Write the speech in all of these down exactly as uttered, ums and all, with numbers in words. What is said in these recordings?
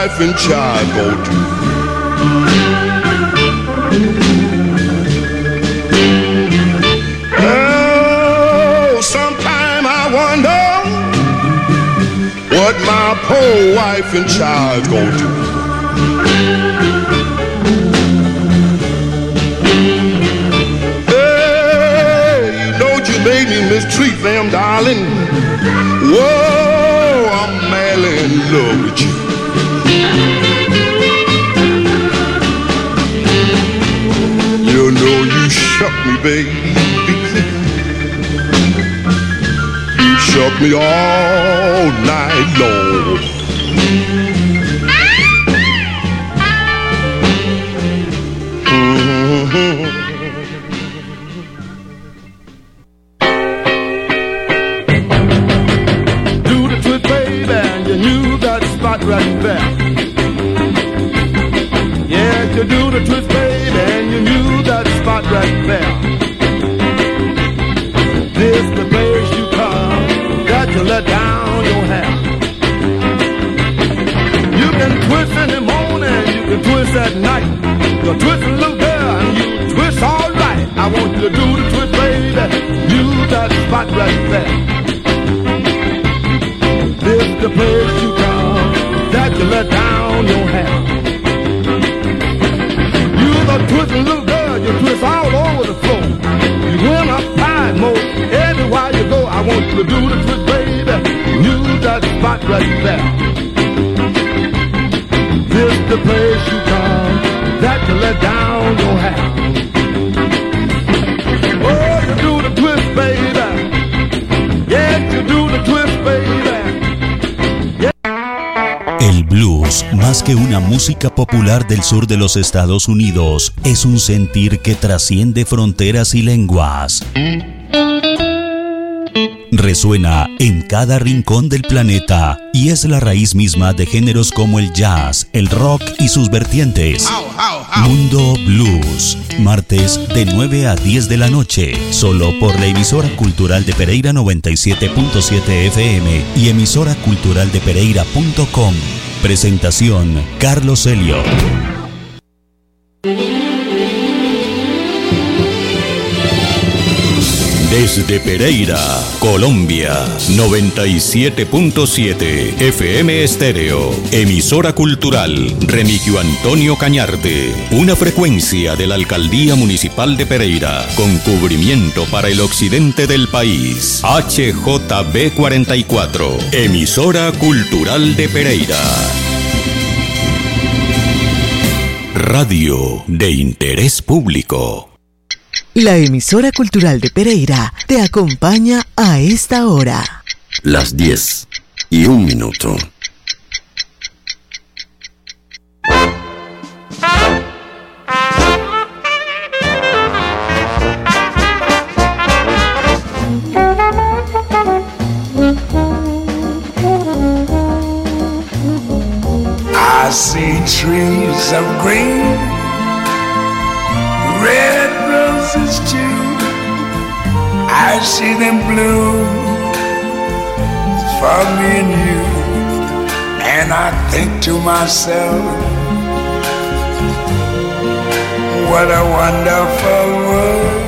wife and child gonna do? Oh, sometime I wonder what my poor wife and child gonna do. Made me mistreat them, darling. Whoa, I'm madly in love with you. You know you shook me, baby. You shook me all night long. Mm-hmm. Right there. Yeah, you do the twist, baby, and you knew that spot right there. This the place you come, that you let down your hair. You can twist in the morning, you can twist at night. You're twisting, little girl, and you twist all right. I want you to do the twist, baby, you that spot right there. This the place you come, that you let down your hair. You're the twisting little girl, you twist all over the floor. You win a prize more everywhere you go. I want you to do the twist, baby. You that spot right there. This the place you come, that you let down your hair. Oh, you do the twist, baby. Yes, you do the twist, baby. El blues, más que una música popular del sur de los Estados Unidos, es un sentir que trasciende fronteras y lenguas. Resuena en cada rincón del planeta y es la raíz misma de géneros como el jazz, el rock y sus vertientes. Mundo Blues, martes de nueve a diez de la noche, solo por la emisora cultural de Pereira noventa y siete punto siete F M y emisora cultural de pereira punto com. Presentación, Carlos Helio. Desde Pereira, Colombia, noventa y siete punto siete F M Estéreo, emisora cultural Remigio Antonio Cañarte, una frecuencia de la Alcaldía Municipal de Pereira, con cubrimiento para el occidente del país, H J B cuarenta y cuatro, emisora cultural de Pereira. Radio de interés público. La emisora cultural de Pereira te acompaña a esta hora. Las diez y un minuto. I see trees of green, red roses too. I see them bloom for me and you. And I think to myself, what a wonderful world.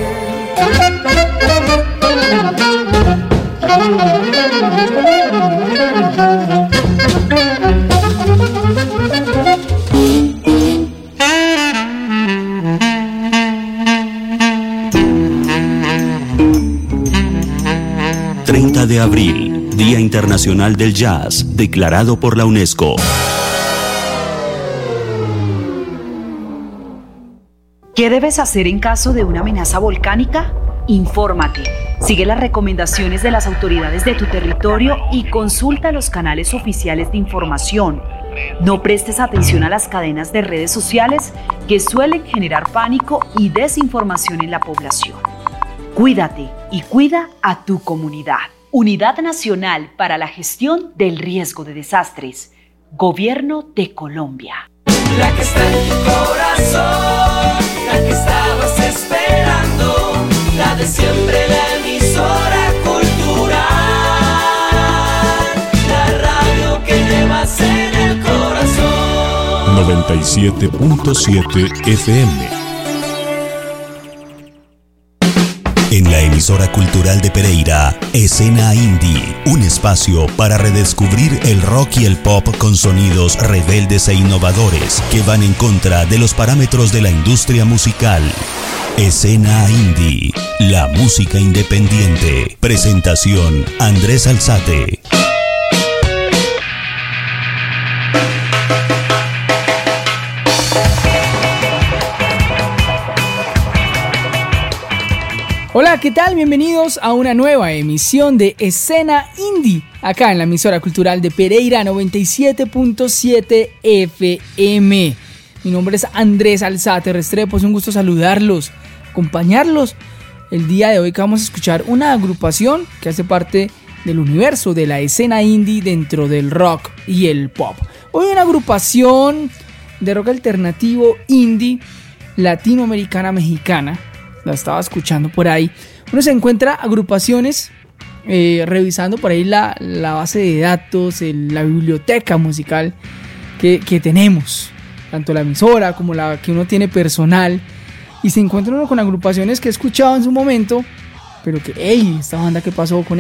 treinta de abril, Día Internacional del Jazz, declarado por la UNESCO. ¿Qué debes hacer en caso de una amenaza volcánica? Infórmate, sigue las recomendaciones de las autoridades de tu territorio y consulta los canales oficiales de información. No prestes atención a las cadenas de redes sociales que suelen generar pánico y desinformación en la población. Cuídate y cuida a tu comunidad. Unidad Nacional para la Gestión del Riesgo de Desastres. Gobierno de Colombia. La que está en tu corazón, la que estabas esperando, la de siempre, la emisora cultural, la radio que llevas en el corazón. noventa y siete punto siete F M. En la emisora cultural de Pereira, Escena Indie, un espacio para redescubrir el rock y el pop con sonidos rebeldes e innovadores que van en contra de los parámetros de la industria musical. Escena Indie, la música independiente. Presentación, Andrés Alzate. Hola, ¿qué tal? Bienvenidos a una nueva emisión de Escena Indie, acá en la emisora cultural de Pereira noventa y siete punto siete F M. Mi nombre es Andrés Alzate Restrepo, es un gusto saludarlos, acompañarlos. El día de hoy que vamos a escuchar una agrupación que hace parte del universo de la escena indie dentro del rock y el pop. Hoy una agrupación de rock alternativo indie latinoamericana mexicana. La estaba escuchando por ahí. Uno se encuentra agrupaciones eh, revisando por ahí la, la base de datos, el, la biblioteca musical que, que tenemos, tanto la emisora como la que uno tiene personal, y se encuentra uno con agrupaciones que he escuchado en su momento, pero que, hey, esta banda, ¿qué pasó con